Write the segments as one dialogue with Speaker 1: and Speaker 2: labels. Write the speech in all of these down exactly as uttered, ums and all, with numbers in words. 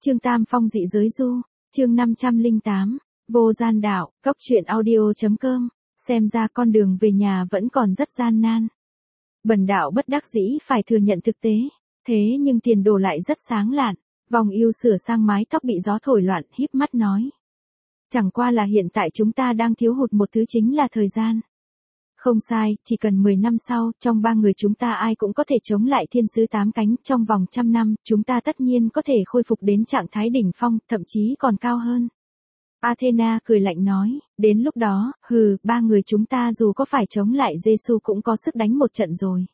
Speaker 1: Chương Tam Phong dị giới du, chương năm trăm lẻ tám, vô gian đạo, cốc truyện audio.com, xem ra con đường về nhà vẫn còn rất gian nan. Bần đạo bất đắc dĩ phải thừa nhận thực tế, thế nhưng tiền đồ lại rất sáng lạn, vòng yêu sửa sang mái tóc bị gió thổi loạn, híp mắt nói. Chẳng qua là hiện tại chúng ta đang thiếu hụt một thứ chính là thời gian. Không sai, chỉ cần mười năm sau, trong ba người chúng ta ai cũng có thể chống lại thiên sứ tám cánh, trong vòng trăm năm, chúng ta tất nhiên có thể khôi phục đến trạng thái đỉnh phong, thậm chí còn cao hơn. Athena cười lạnh nói, đến lúc đó, hừ, ba người chúng ta dù có phải chống lại Giê-xu cũng có sức đánh một trận rồi.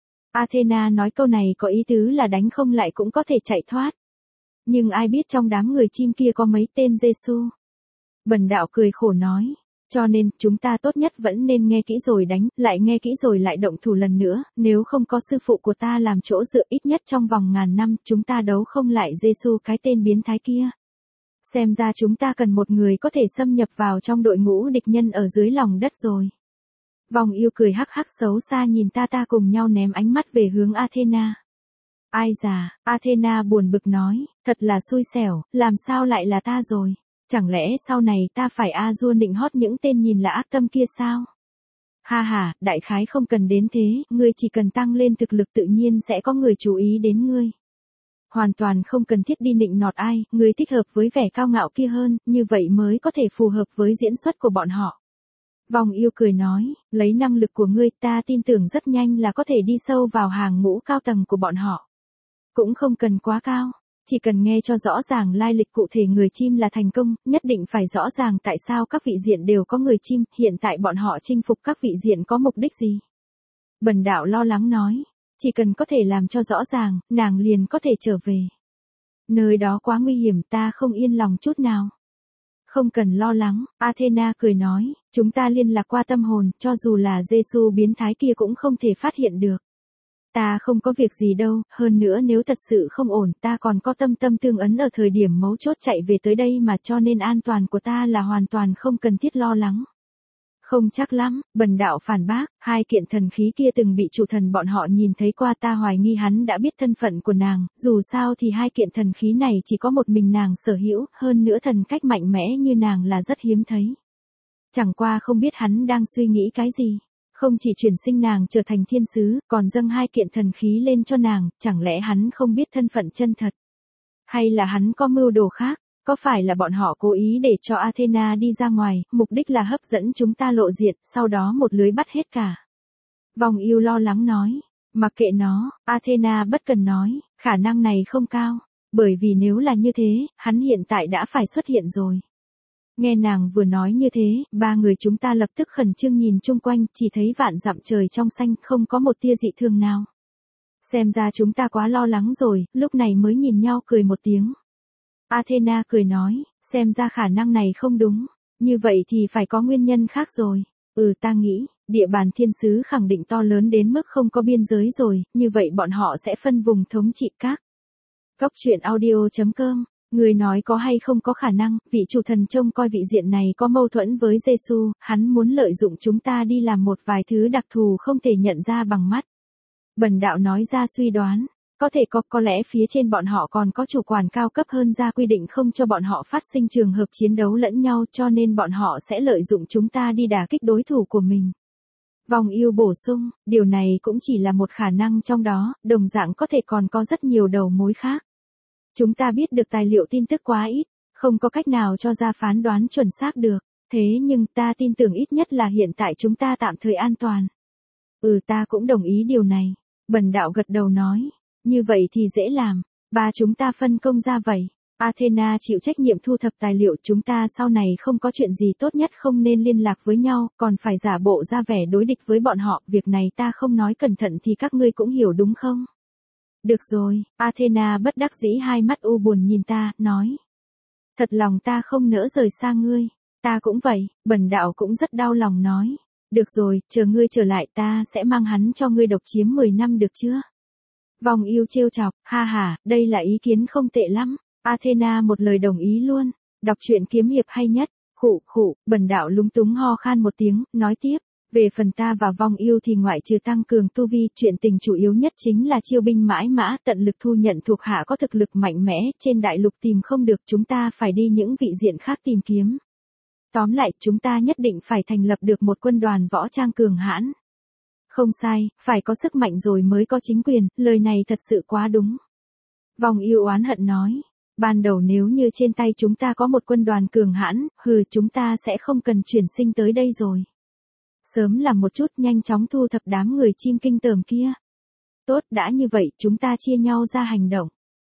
Speaker 1: Athena nói câu này có ý tứ là đánh không lại cũng có thể chạy thoát. Nhưng ai biết trong đám người chim kia có mấy tên Giê-xu. Bần đạo cười khổ nói. Cho nên, chúng ta tốt nhất vẫn nên nghe kỹ rồi đánh, lại nghe kỹ rồi lại động thủ lần nữa, nếu không có sư phụ của ta làm chỗ dựa ít nhất trong vòng ngàn năm, chúng ta đấu không lại Giê-xu cái tên biến thái kia. Xem ra chúng ta cần một người có thể xâm nhập vào trong đội ngũ địch nhân ở dưới lòng đất rồi. Vòng yêu cười hắc hắc xấu xa nhìn ta ta cùng nhau ném ánh mắt về hướng Athena. Ai già, Athena buồn bực nói, thật là xui xẻo, làm sao lại là ta rồi. Chẳng lẽ sau này ta phải a dua nịnh hót những tên nhìn là ác tâm kia sao? Ha ha, đại khái không cần đến thế, ngươi chỉ cần tăng lên thực lực tự nhiên sẽ có người chú ý đến ngươi. Hoàn toàn không cần thiết đi nịnh nọt ai, ngươi thích hợp với vẻ cao ngạo kia hơn, như vậy mới có thể phù hợp với diễn xuất của bọn họ. Vòng yêu cười nói, lấy năng lực của ngươi ta tin tưởng rất nhanh là có thể đi sâu vào hàng ngũ cao tầng của bọn họ. Cũng không cần quá cao. Chỉ cần nghe cho rõ ràng lai lịch cụ thể người chim là thành công, nhất định phải rõ ràng tại sao các vị diện đều có người chim, hiện tại bọn họ chinh phục các vị diện có mục đích gì. Bần đạo lo lắng nói, chỉ cần có thể làm cho rõ ràng, nàng liền có thể trở về. Nơi đó quá nguy hiểm ta không yên lòng chút nào. Không cần lo lắng, Athena cười nói, chúng ta liên lạc qua tâm hồn, cho dù là Giê-xu biến thái kia cũng không thể phát hiện được. Ta không có việc gì đâu, hơn nữa nếu thật sự không ổn, ta còn có tâm tâm tương ấn ở thời điểm mấu chốt chạy về tới đây mà cho nên an toàn của ta là hoàn toàn không cần thiết lo lắng. Không chắc lắm, bần đạo phản bác, hai kiện thần khí kia từng bị chủ thần bọn họ nhìn thấy qua ta hoài nghi hắn đã biết thân phận của nàng, dù sao thì hai kiện thần khí này chỉ có một mình nàng sở hữu, hơn nữa thần cách mạnh mẽ như nàng là rất hiếm thấy. Chẳng qua không biết hắn đang suy nghĩ cái gì. Không chỉ chuyển sinh nàng trở thành thiên sứ, còn dâng hai kiện thần khí lên cho nàng, chẳng lẽ hắn không biết thân phận chân thật? Hay là hắn có mưu đồ khác? Có phải là bọn họ cố ý để cho Athena đi ra ngoài, mục đích là hấp dẫn chúng ta lộ diện, sau đó một lưới bắt hết cả? Vòng yêu lo lắng nói, mặc kệ nó, Athena bất cần nói, khả năng này không cao, bởi vì nếu là như thế, hắn hiện tại đã phải xuất hiện rồi. Nghe nàng vừa nói như thế, ba người chúng ta lập tức khẩn trương nhìn chung quanh, chỉ thấy vạn dặm trời trong xanh, không có một tia dị thường nào. Xem ra chúng ta quá lo lắng rồi, lúc này mới nhìn nhau cười một tiếng. Athena cười nói, xem ra khả năng này không đúng, như vậy thì phải có nguyên nhân khác rồi. Ừ ta nghĩ, địa bàn thiên sứ khẳng định to lớn đến mức không có biên giới rồi, như vậy bọn họ sẽ phân vùng thống trị các. Cốc truyện audio.com. Người nói có hay không có khả năng, vị chủ thần trông coi vị diện này có mâu thuẫn với Giê-xu, hắn muốn lợi dụng chúng ta đi làm một vài thứ đặc thù không thể nhận ra bằng mắt. Bần đạo nói ra suy đoán, có thể có có lẽ phía trên bọn họ còn có chủ quản cao cấp hơn ra quy định không cho bọn họ phát sinh trường hợp chiến đấu lẫn nhau cho nên bọn họ sẽ lợi dụng chúng ta đi đả kích đối thủ của mình. Vòng yêu bổ sung, điều này cũng chỉ là một khả năng trong đó, đồng dạng có thể còn có rất nhiều đầu mối khác. Chúng ta biết được tài liệu tin tức quá ít, không có cách nào cho ra phán đoán chuẩn xác được, thế nhưng ta tin tưởng ít nhất là hiện tại chúng ta tạm thời an toàn. Ừ ta cũng đồng ý điều này, bần đạo gật đầu nói, như vậy thì dễ làm, ba chúng ta phân công ra vậy. Athena chịu trách nhiệm thu thập tài liệu chúng ta sau này không có chuyện gì tốt nhất không nên liên lạc với nhau, còn phải giả bộ ra vẻ đối địch với bọn họ, việc này ta không nói cẩn thận thì các ngươi cũng hiểu đúng không? Được rồi, Athena bất đắc dĩ hai mắt u buồn nhìn ta, nói. Thật lòng ta không nỡ rời xa ngươi, ta cũng vậy, bần đạo cũng rất đau lòng nói. Được rồi, chờ ngươi trở lại ta sẽ mang hắn cho ngươi độc chiếm mười năm được chưa? Vòng yêu trêu chọc, ha ha, đây là ý kiến không tệ lắm. Athena một lời đồng ý luôn, đọc truyện kiếm hiệp hay nhất, khụ khụ, bần đạo lúng túng ho khan một tiếng, nói tiếp. Về phần ta và Vong Yêu thì ngoại trừ tăng cường tu vi, chuyện tình chủ yếu nhất chính là chiêu binh mãi mã, tận lực thu nhận thuộc hạ có thực lực mạnh mẽ, trên đại lục tìm không được chúng ta phải đi những vị diện khác tìm kiếm. Tóm lại, chúng ta nhất định phải thành lập được một quân đoàn võ trang cường hãn. Không sai, phải có sức mạnh rồi mới có chính quyền, lời này thật sự quá đúng. Vong Yêu oán hận nói, ban đầu nếu như trên tay chúng ta có một quân đoàn cường hãn, hừ chúng ta sẽ không cần chuyển sinh tới đây rồi. Sớm làm một chút nhanh chóng thu thập đám người chim kinh tởm kia. Tốt đã như vậy chúng ta chia nhau ra hành động.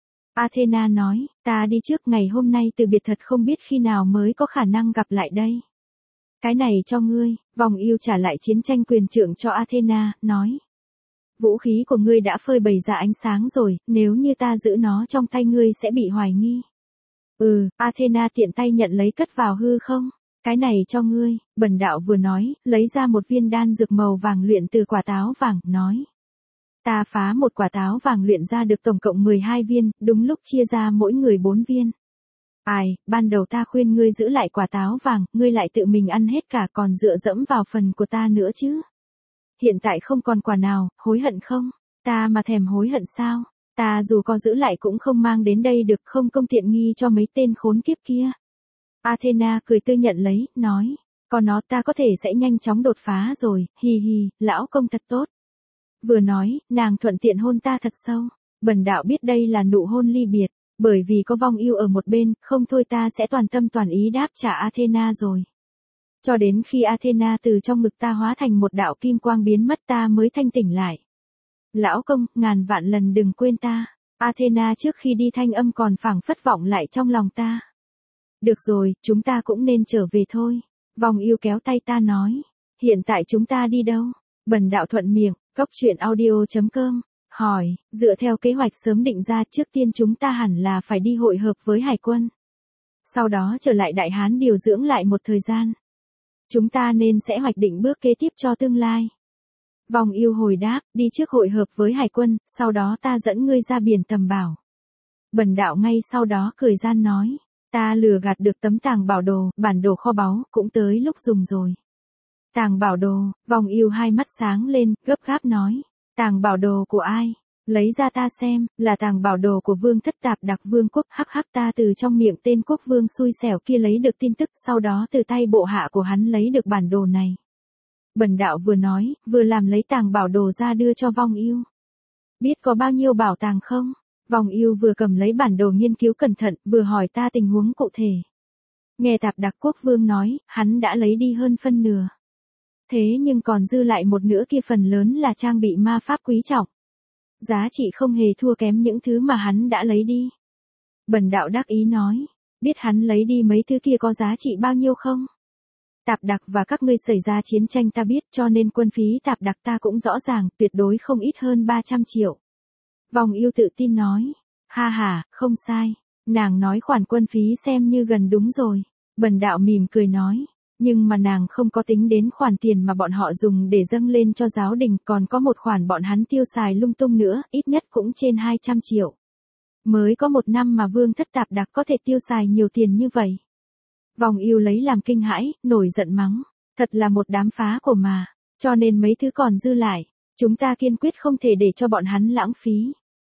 Speaker 1: Athena nói, ta đi trước ngày hôm nay từ biệt thật không biết khi nào mới có khả năng gặp lại đây. Cái này cho ngươi, Vong Yêu trả lại chiến tranh quyền trượng cho Athena, nói. Vũ khí của ngươi đã phơi bày ra ánh sáng rồi, nếu như ta giữ nó trong tay ngươi sẽ bị hoài nghi. Ừ, Athena tiện tay nhận lấy cất vào hư không. Cái này cho ngươi, bần đạo vừa nói, lấy ra một viên đan dược màu vàng luyện từ quả táo vàng, nói. Ta phá một quả táo vàng luyện ra được tổng cộng mười hai viên, đúng lúc chia ra mỗi người bốn viên. Ai, ban đầu ta khuyên ngươi giữ lại quả táo vàng, ngươi lại tự mình ăn hết cả còn dựa dẫm vào phần của ta nữa chứ. Hiện tại không còn quả nào, hối hận không? Ta mà thèm hối hận sao? Ta dù có giữ lại cũng không mang đến đây được, không công tiện nghi cho mấy tên khốn kiếp kia. Athena cười tươi nhận lấy, nói, còn nó ta có thể sẽ nhanh chóng đột phá rồi, hi hi, lão công thật tốt. Vừa nói, nàng thuận tiện hôn ta thật sâu, bần đạo biết đây là nụ hôn ly biệt, bởi vì có Vong Yêu ở một bên, không thôi ta sẽ toàn tâm toàn ý đáp trả Athena rồi. Cho đến khi Athena từ trong ngực ta hóa thành một đạo kim quang biến mất ta mới thanh tỉnh lại. Lão công, ngàn vạn lần đừng quên ta. Athena trước khi đi thanh âm còn phảng phất vọng lại trong lòng ta. Được rồi, chúng ta cũng nên trở về thôi. Vong Yêu kéo tay ta nói. Hiện tại chúng ta đi đâu? Bần đạo thuận miệng, cốc truyện audio chấm com. Hỏi, dựa theo kế hoạch sớm định ra trước tiên chúng ta hẳn là phải đi hội hợp với hải quân. Sau đó trở lại Đại Hán điều dưỡng lại một thời gian. Chúng ta nên sẽ hoạch định bước kế tiếp cho tương lai. Vong Yêu hồi đáp, đi trước hội hợp với hải quân, sau đó ta dẫn ngươi ra biển tầm bảo. Bần đạo ngay sau đó cười gian nói, ta lừa gạt được tấm tàng bảo đồ, bản đồ kho báu, cũng tới lúc dùng rồi. Tàng bảo đồ, Vong Yêu hai mắt sáng lên, gấp gáp nói, tàng bảo đồ của ai? Lấy ra ta xem, là tàng bảo đồ của Vương Thất Tạp Đặc Vương quốc, hắc hắc ta từ trong miệng tên quốc vương xui xẻo kia lấy được tin tức, sau đó từ tay bộ hạ của hắn lấy được bản đồ này. Bần đạo vừa nói, vừa làm lấy tàng bảo đồ ra đưa cho Vong Yêu. Biết có bao nhiêu bảo tàng không? Vong Yêu vừa cầm lấy bản đồ nghiên cứu cẩn thận, vừa hỏi ta tình huống cụ thể. Nghe Tạp Đặc Quốc vương nói, hắn đã lấy đi hơn phân nửa. Thế nhưng còn dư lại một nửa kia phần lớn là trang bị ma pháp quý trọng. Giá trị không hề thua kém những thứ mà hắn đã lấy đi. Bần đạo đắc ý nói, biết hắn lấy đi mấy thứ kia có giá trị bao nhiêu không? Tạp Đặc và các ngươi xảy ra chiến tranh ta biết, cho nên quân phí Tạp Đặc ta cũng rõ ràng, tuyệt đối không ít hơn ba trăm triệu. Vong Yêu tự tin nói, ha ha, không sai, nàng nói khoản quân phí xem như gần đúng rồi. Bần đạo mỉm cười nói, nhưng mà nàng không có tính đến khoản tiền mà bọn họ dùng để dâng lên cho giáo đình, còn có một khoản bọn hắn tiêu xài lung tung nữa, ít nhất cũng trên hai trăm triệu. Mới có một năm mà Vương Thất Tạp Đặc có thể tiêu xài nhiều tiền như vậy. Vong Yêu lấy làm kinh hãi, nổi giận mắng, thật là một đám phá của mà, cho nên mấy thứ còn dư lại, chúng ta kiên quyết không thể để cho bọn hắn lãng phí.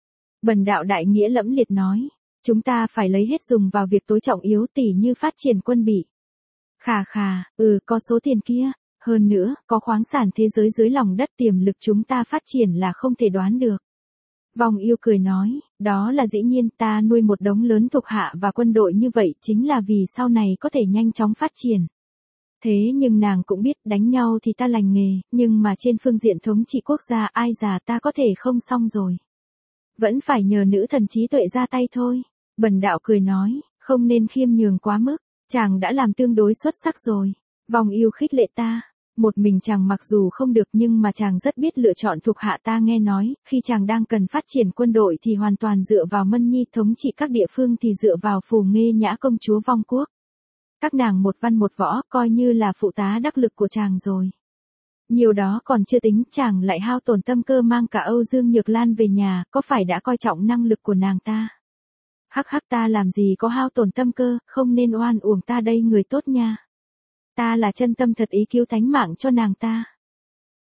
Speaker 1: Bần đạo đại nghĩa lẫm liệt nói, chúng ta phải lấy hết dùng vào việc tối trọng yếu tỉ như phát triển quân bị. Khà khà, ừ có số tiền kia, hơn nữa, có khoáng sản thế giới dưới lòng đất tiềm lực chúng ta phát triển là không thể đoán được. Vong Yêu cười nói, đó là dĩ nhiên ta nuôi một đống lớn thuộc hạ và quân đội như vậy chính là vì sau này có thể nhanh chóng phát triển. Thế nhưng nàng cũng biết đánh nhau thì ta lành nghề, nhưng mà trên phương diện thống trị quốc gia ai già ta có thể không xong rồi. Vẫn phải nhờ nữ thần trí tuệ ra tay thôi. Bần đạo cười nói, không nên khiêm nhường quá mức, chàng đã làm tương đối xuất sắc rồi. Vong Yêu khích lệ ta. Một mình chàng mặc dù không được nhưng mà chàng rất biết lựa chọn thuộc hạ ta nghe nói, khi chàng đang cần phát triển quân đội thì hoàn toàn dựa vào Mân Nhi thống trị các địa phương thì dựa vào Phù Nghê Nhã công chúa Vong Quốc. Các nàng một văn một võ coi như là phụ tá đắc lực của chàng rồi. Nhiều đó còn chưa tính chàng lại hao tổn tâm cơ mang cả Âu Dương Nhược Lan về nhà, có phải đã coi trọng năng lực của nàng ta? Hắc hắc ta làm gì có hao tổn tâm cơ, không nên oan uổng ta đây người tốt nha. Ta là chân tâm thật ý cứu tánh mạng cho nàng ta.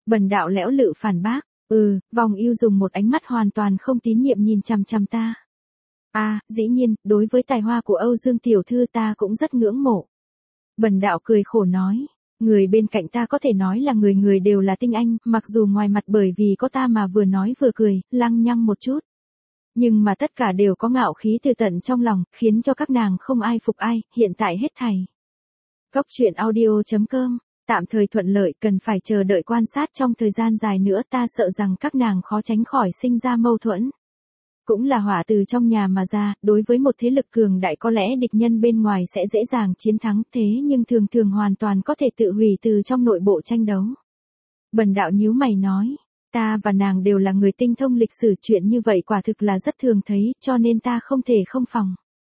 Speaker 1: Bần đạo lẽo lự phản bác, ừ, Vòng Ưu dùng một ánh mắt hoàn toàn không tín nhiệm nhìn chằm chằm ta. À, dĩ nhiên, đối với tài hoa của Âu Dương tiểu thư ta cũng rất ngưỡng mộ. Bần đạo cười khổ nói, người bên cạnh ta có thể nói là người người đều là tinh anh, mặc dù ngoài mặt bởi vì có ta mà vừa nói vừa cười, lăng nhăng một chút. Nhưng mà tất cả đều có ngạo khí từ tận trong lòng, khiến cho các nàng không ai phục ai, hiện tại hết thảy. Cốc truyện audio chấm com, tạm thời thuận lợi, cần phải chờ đợi quan sát trong thời gian dài nữa, ta sợ rằng các nàng khó tránh khỏi sinh ra mâu thuẫn. Cũng là hỏa từ trong nhà mà ra, đối với một thế lực cường đại có lẽ địch nhân bên ngoài sẽ dễ dàng chiến thắng, thế nhưng thường thường hoàn toàn có thể tự hủy từ trong nội bộ tranh đấu. Bần đạo nhíu mày nói, ta và nàng đều là người tinh thông lịch sử, chuyện như vậy quả thực là rất thường thấy, cho nên ta không thể không phòng.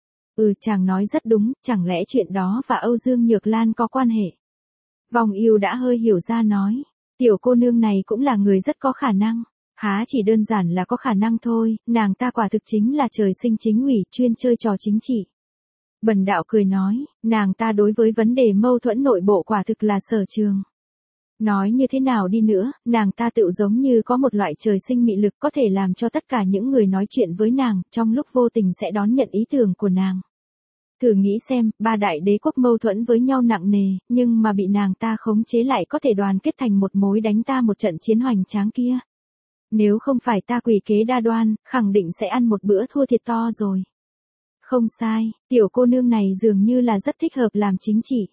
Speaker 1: Ừ, chàng nói rất đúng, chẳng lẽ chuyện đó và Âu Dương Nhược Lan có quan hệ? Vòng Ưu đã hơi hiểu ra nói, tiểu cô nương này cũng là người rất có khả năng. Há chỉ đơn giản là có khả năng thôi, nàng ta quả thực chính là trời sinh chính ủy, chuyên chơi trò chính trị. Bần đạo cười nói, nàng ta đối với vấn đề mâu thuẫn nội bộ quả thực là sở trường. Nói như thế nào đi nữa, nàng ta tự giống như có một loại trời sinh mị lực có thể làm cho tất cả những người nói chuyện với nàng, trong lúc vô tình sẽ đón nhận ý tưởng của nàng. Thử nghĩ xem, ba đại đế quốc mâu thuẫn với nhau nặng nề, nhưng mà bị nàng ta khống chế lại có thể đoàn kết thành một mối đánh ta một trận chiến hoành tráng kia. Nếu không phải ta quỷ kế đa đoan, khẳng định sẽ ăn một bữa thua thiệt to rồi. Không sai, tiểu cô nương này dường như là rất thích hợp làm chính trị.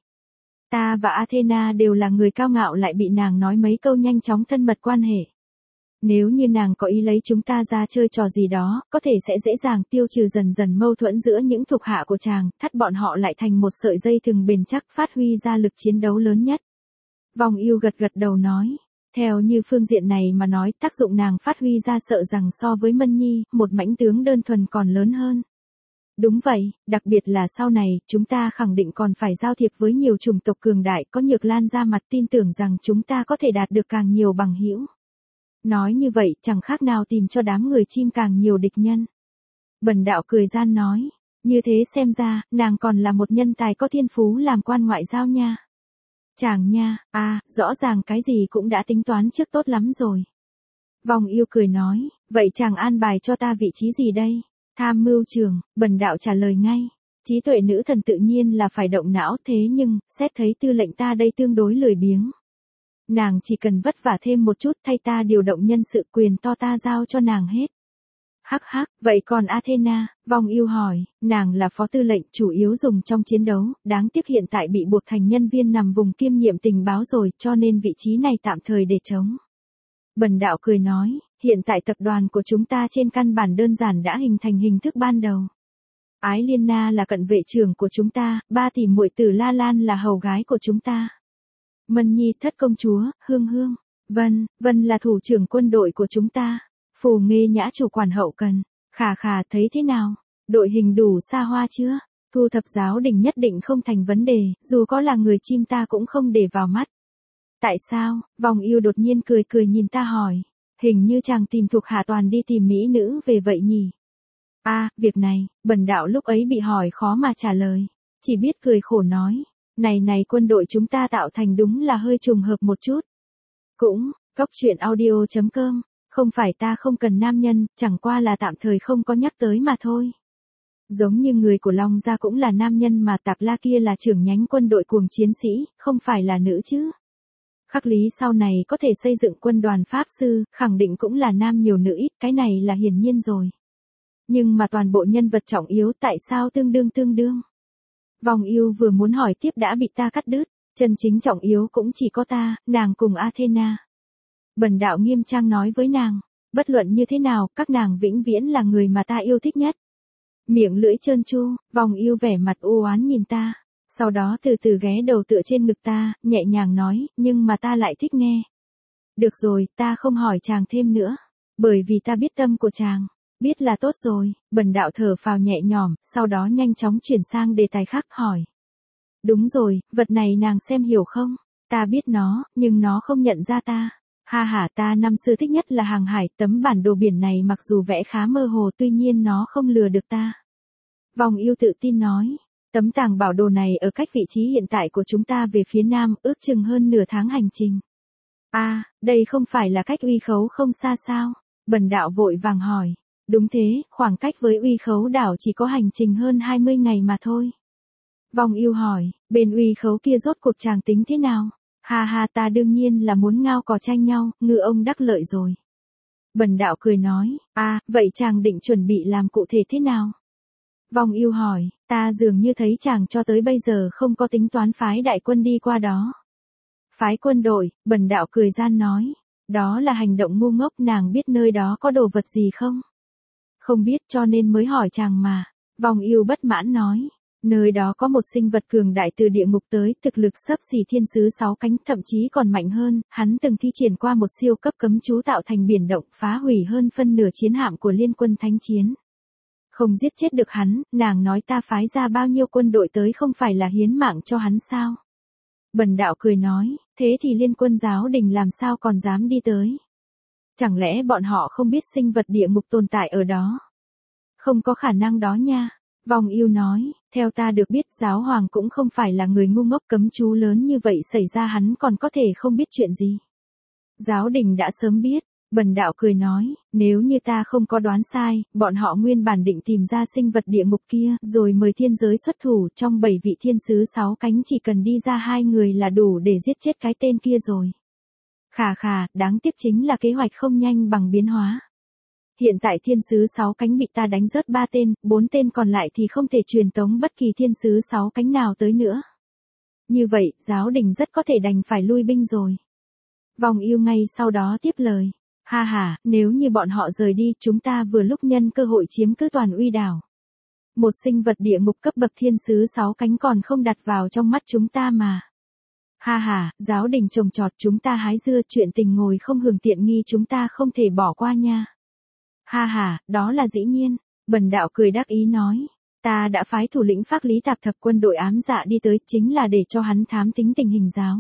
Speaker 1: Ta và Athena đều là người cao ngạo, lại bị nàng nói mấy câu nhanh chóng thân mật quan hệ. Nếu như nàng có ý lấy chúng ta ra chơi trò gì đó, có thể sẽ dễ dàng tiêu trừ dần dần mâu thuẫn giữa những thuộc hạ của chàng, thắt bọn họ lại thành một sợi dây thừng bền chắc, phát huy ra lực chiến đấu lớn nhất. Vòng Ưu gật gật đầu nói. Theo như phương diện này mà nói, tác dụng nàng phát huy ra sợ rằng so với Mân Nhi, một mãnh tướng đơn thuần còn lớn hơn. Đúng vậy, đặc biệt là sau này, chúng ta khẳng định còn phải giao thiệp với nhiều chủng tộc cường đại, có Nhược Lan ra mặt, tin tưởng rằng chúng ta có thể đạt được càng nhiều bằng hữu. Nói như vậy, chẳng khác nào tìm cho đám người chim càng nhiều địch nhân. Bần đạo cười gian nói, như thế xem ra, nàng còn là một nhân tài có thiên phú làm quan ngoại giao nha. Chàng nha, à, rõ ràng cái gì cũng đã tính toán trước tốt lắm rồi. Vòng Ưu cười nói, vậy chàng an bài cho ta vị trí gì đây? Tham mưu trưởng, bần đạo trả lời ngay. Trí tuệ nữ thần tự nhiên là phải động não, thế nhưng, xét thấy tư lệnh ta đây tương đối lười biếng. Nàng chỉ cần vất vả thêm một chút, thay ta điều động nhân sự, quyền to ta giao cho nàng hết. Hắc hắc, vậy còn Athena? Vòng Ưu hỏi, nàng là phó tư lệnh, chủ yếu dùng trong chiến đấu, đáng tiếc hiện tại bị buộc thành nhân viên nằm vùng kiêm nhiệm tình báo rồi, cho nên vị trí này tạm thời để trống. Bần đạo cười nói, hiện tại tập đoàn của chúng ta trên căn bản đơn giản đã hình thành hình thức ban đầu. Ái Liên Na là cận vệ trưởng của chúng ta, ba tỷ muội tử La Lan là hầu gái của chúng ta. Mân Nhi thất công chúa, Hương Hương, Vân, Vân là thủ trưởng quân đội của chúng ta. Phù Nghê Nhã chủ quản hậu cần. Khà khà, thấy thế nào? Đội hình đủ xa hoa chưa? Thu thập giáo đình nhất định không thành vấn đề, dù có là người chim ta cũng không để vào mắt. Tại sao? Vòng Ưu đột nhiên cười cười nhìn ta hỏi. Hình như chàng tìm thuộc hạ toàn đi tìm mỹ nữ về vậy nhỉ? À, việc này, bần đạo lúc ấy bị hỏi khó mà trả lời. Chỉ biết cười khổ nói. Này này, quân đội chúng ta tạo thành đúng là hơi trùng hợp một chút. Cũng, cốc truyện audio chấm com. Không phải ta không cần nam nhân, chẳng qua là tạm thời không có nhắc tới mà thôi. Giống như người của Long gia cũng là nam nhân mà Tạp La kia là trưởng nhánh quân đội cuồng chiến sĩ, không phải là nữ chứ. Khắc Lý sau này có thể xây dựng quân đoàn Pháp sư, khẳng định cũng là nam nhiều nữ ít, cái này là hiển nhiên rồi. Nhưng mà toàn bộ nhân vật trọng yếu tại sao tương đương tương đương? Vòng Ưu vừa muốn hỏi tiếp đã bị ta cắt đứt, chân chính trọng yếu cũng chỉ có ta, nàng cùng Athena. Bần đạo nghiêm trang nói với nàng, bất luận như thế nào, các nàng vĩnh viễn là người mà ta yêu thích nhất. Miệng lưỡi trơn tru, Vòng Ưu vẻ mặt u oán nhìn ta, sau đó từ từ ghé đầu tựa trên ngực ta, nhẹ nhàng nói, nhưng mà ta lại thích nghe. Được rồi, ta không hỏi chàng thêm nữa, bởi vì ta biết tâm của chàng, biết là tốt rồi. Bần đạo thở phào nhẹ nhõm, sau đó nhanh chóng chuyển sang đề tài khác hỏi. Đúng rồi, vật này nàng xem hiểu không? Ta biết nó, nhưng nó không nhận ra ta. Ha ha, ta năm xưa thích nhất là hàng hải, tấm bản đồ biển này mặc dù vẽ khá mơ hồ, tuy nhiên nó không lừa được ta. Vòng Ưu tự tin nói, tấm tàng bảo đồ này ở cách vị trí hiện tại của chúng ta về phía nam, ước chừng hơn nửa tháng hành trình. À, đây không phải là cách Uy Khấu không xa sao? Bần đạo vội vàng hỏi. Đúng thế, khoảng cách với Uy Khấu đảo chỉ có hành trình hơn hai mươi ngày mà thôi. Vong Ưu hỏi, bên Uy Khấu kia rốt cuộc chàng tính thế nào? Ha ha, ta đương nhiên là muốn ngao cò tranh nhau, ngư ông đắc lợi rồi. Bần đạo cười nói, à, vậy chàng định chuẩn bị làm cụ thể thế nào? Vong Ưu hỏi, ta dường như thấy chàng cho tới bây giờ không có tính toán phái đại quân đi qua đó. Phái quân đội, bần đạo cười gian nói, đó là hành động ngu ngốc, nàng biết nơi đó có đồ vật gì không? Không biết cho nên mới hỏi chàng mà. Vong Ưu bất mãn nói, nơi đó có một sinh vật cường đại từ địa ngục tới, thực lực xấp xỉ thiên sứ sáu cánh, thậm chí còn mạnh hơn, hắn từng thi triển qua một siêu cấp cấm chú tạo thành biển động, phá hủy hơn phân nửa chiến hạm của liên quân thánh chiến. Không giết chết được hắn, nàng nói ta phái ra bao nhiêu quân đội tới không phải là hiến mạng cho hắn sao? Bần đạo cười nói, thế thì liên quân giáo đình làm sao còn dám đi tới? Chẳng lẽ bọn họ không biết sinh vật địa ngục tồn tại ở đó? Không có khả năng đó nha. Vong Ưu nói, theo ta được biết giáo hoàng cũng không phải là người ngu ngốc, cấm chú lớn như vậy xảy ra hắn còn có thể không biết chuyện gì. Giáo đình đã sớm biết. Bần đạo cười nói, nếu như ta không có đoán sai, bọn họ nguyên bản định tìm ra sinh vật địa ngục kia, rồi mời thiên giới xuất thủ, trong bảy vị thiên sứ sáu cánh chỉ cần đi ra hai người là đủ để giết chết cái tên kia rồi. Khà khà, đáng tiếc chính là kế hoạch không nhanh bằng biến hóa. Hiện tại thiên sứ sáu cánh bị ta đánh rớt ba tên, bốn tên còn lại thì không thể truyền tống bất kỳ thiên sứ sáu cánh nào tới nữa. Như vậy, giáo đình rất có thể đành phải lui binh rồi. Vong Ưu ngay sau đó tiếp lời. Ha ha, nếu như bọn họ rời đi, chúng ta vừa lúc nhân cơ hội chiếm cứ toàn Uy đảo. Một sinh vật địa ngục cấp bậc thiên sứ sáu cánh còn không đặt vào trong mắt chúng ta mà. Ha ha, giáo đình trồng trọt chúng ta hái dưa, chuyện tình ngồi không hưởng tiện nghi chúng ta không thể bỏ qua nha. Ha ha, đó là dĩ nhiên. Bần đạo cười đắc ý nói. Ta đã phái thủ lĩnh Phác Lý Tạp Thập quân đội ám dạ đi tới, chính là để cho hắn thám tính tình hình giáo.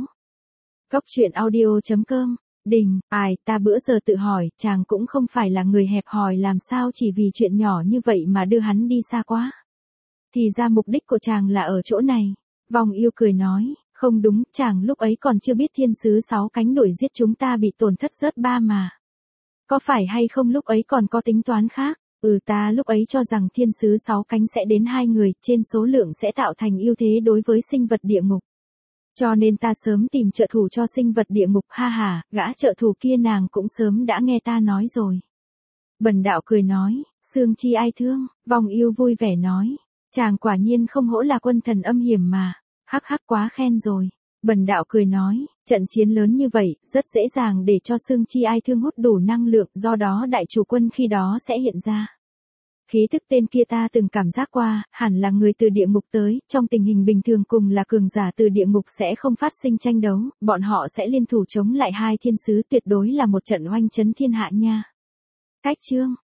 Speaker 1: Cốc truyện audio chấm com. Đình, ai, ta bữa giờ tự hỏi, chàng cũng không phải là người hẹp hòi, làm sao chỉ vì chuyện nhỏ như vậy mà đưa hắn đi xa quá. Thì ra mục đích của chàng là ở chỗ này. Vong Ưu cười nói, không đúng, chàng lúc ấy còn chưa biết thiên sứ sáu cánh đuổi giết chúng ta bị tổn thất rớt ba mà. Có phải hay không lúc ấy còn có tính toán khác? Ừ, ta lúc ấy cho rằng thiên sứ sáu cánh sẽ đến hai người, trên số lượng sẽ tạo thành ưu thế đối với sinh vật địa ngục. Cho nên ta sớm tìm trợ thủ cho sinh vật địa ngục, ha ha, gã trợ thủ kia nàng cũng sớm đã nghe ta nói rồi. Bần đạo cười nói, xương chi ai thương, Vong Ưu vui vẻ nói, chàng quả nhiên không hổ là quân thần âm hiểm mà, hắc hắc quá khen rồi. Bần đạo cười nói, trận chiến lớn như vậy, rất dễ dàng để cho xương chi ai thương hút đủ năng lượng, do đó đại chủ quân khi đó sẽ hiện ra. Khí tức tên kia ta từng cảm giác qua, hẳn là người từ địa ngục tới, trong tình hình bình thường cùng là cường giả từ địa ngục sẽ không phát sinh tranh đấu, bọn họ sẽ liên thủ chống lại hai thiên sứ, tuyệt đối là một trận oanh chấn thiên hạ nha. Cách chương